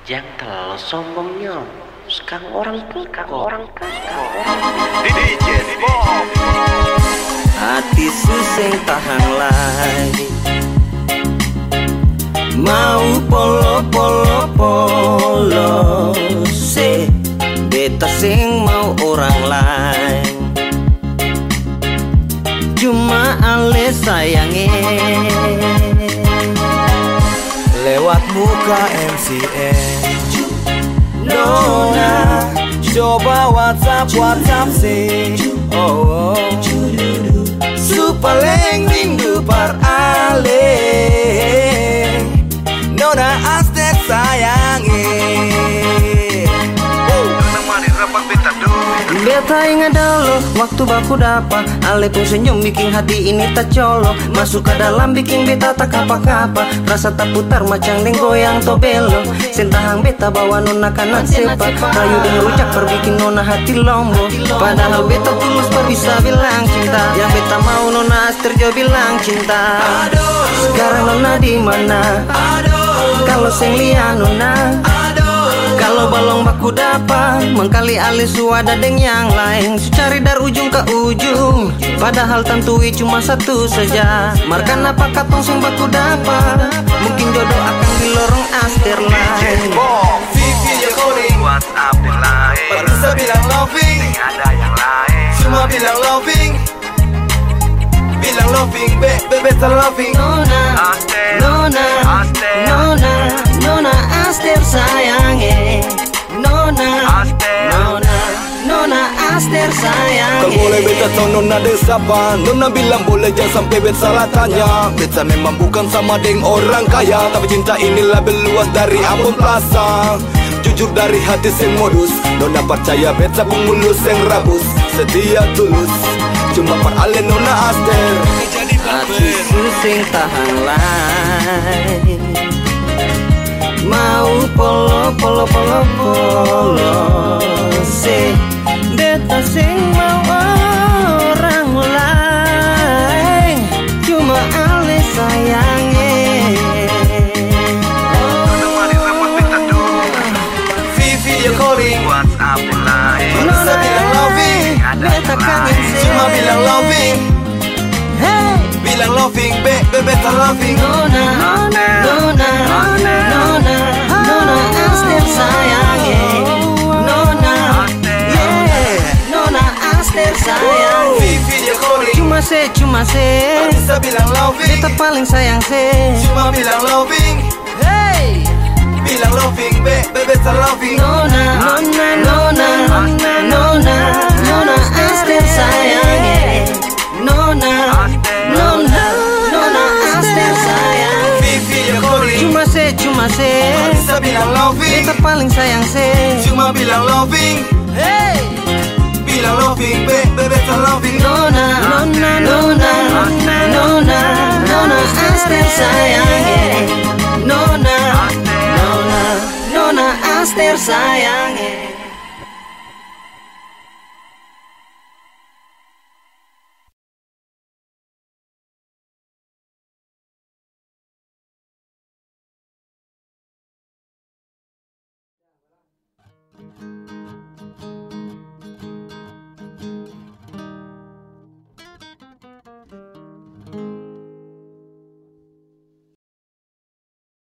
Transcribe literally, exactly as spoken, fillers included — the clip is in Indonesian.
Jangan terlalu sombongnya. Sekarang orang tuh, sekarang orang tuh, sekarang orang D J Bob. Hati suseng tahan lagi, mau polo polo polo se beta sing mau orang lain, cuma ale sayange lewat muka M C N. Nona coba WhatsApp WhatsApp sih, oh, oh. Supaleng minggu par ale Nona Astet sayangi beta ingat dulu waktu baku dapat ale pun senyum bikin hati ini tak colok, masuk ke dalam bikin beta tak apa-apa, rasa tak putar macam deng goyang to belok, sentahang beta bawa nona kanan sepak, rayu deng rujak perbikin nona hati lombok, padahal beta tulus per bisa bilang cinta, yang beta mau nona Aster jo bilang cinta. Sekarang nona di mana? Kalau seng lia nona, kalau balong baku dapat mengkali alis ada deng yang lain, cari dari ujung ke ujung, padahal tantui cuma satu saja. Markan apa katong sing baku dapat, mungkin jodoh akan di lorong Aster lain. Vivi ya calling WhatsApp yang lain, bisa bilang loving, ada yang lain. cuma bilang loving, bilang loving, be, be, beta loving. Nona, Aster, Nona, Aster, Nona, Nona Aster sayange, Nona, Aster, Nona, Nona Aster Kalau sayange. boleh beta tahu nona deng siapa, nona bilang boleh jangan sampai beta salah tanya. Beta memang bukan sama deng orang kaya, tapi cinta ini lebih luas dari Ambon Plaza. Jujur dari hati sing modus, nona percaya beta pengulus yang rabus, setia tulus, cuma par ale nona Aster. Hati susing tahan lain, mau polo polo polo polo se beta sing mau orang lain, cuma ale sayange. Vivi ya calling WhatsApp yang lain, bisa bilang loving, Beta kangen se, cuma bilang loving, hey. bilang loving, be, be, beta loving. Nona, Nona, Nona, Nona, Nona Aster sayange, Nona, yeah, Nona Aster sayang. Vivi ya calling Cuma se, cuma se, bisa bilang loving, beta paling sayang se, cuma bilang loving, hey. bilang loving, be, be, beta loving. Nona, Nona, Nona, Nona, Nona Aster sayange, Nona, Nona, Nona Aster sayang. Vivi ya calling Cuma se, cuma se, bisa bilang loving, beta paling sayang se, cuma bilang loving, hey. bilang loving, be, be, beta loving. Nona, Nona, Nona, Nona, Nona Aster sayange, Nona, Nona, Nona Aster sayange.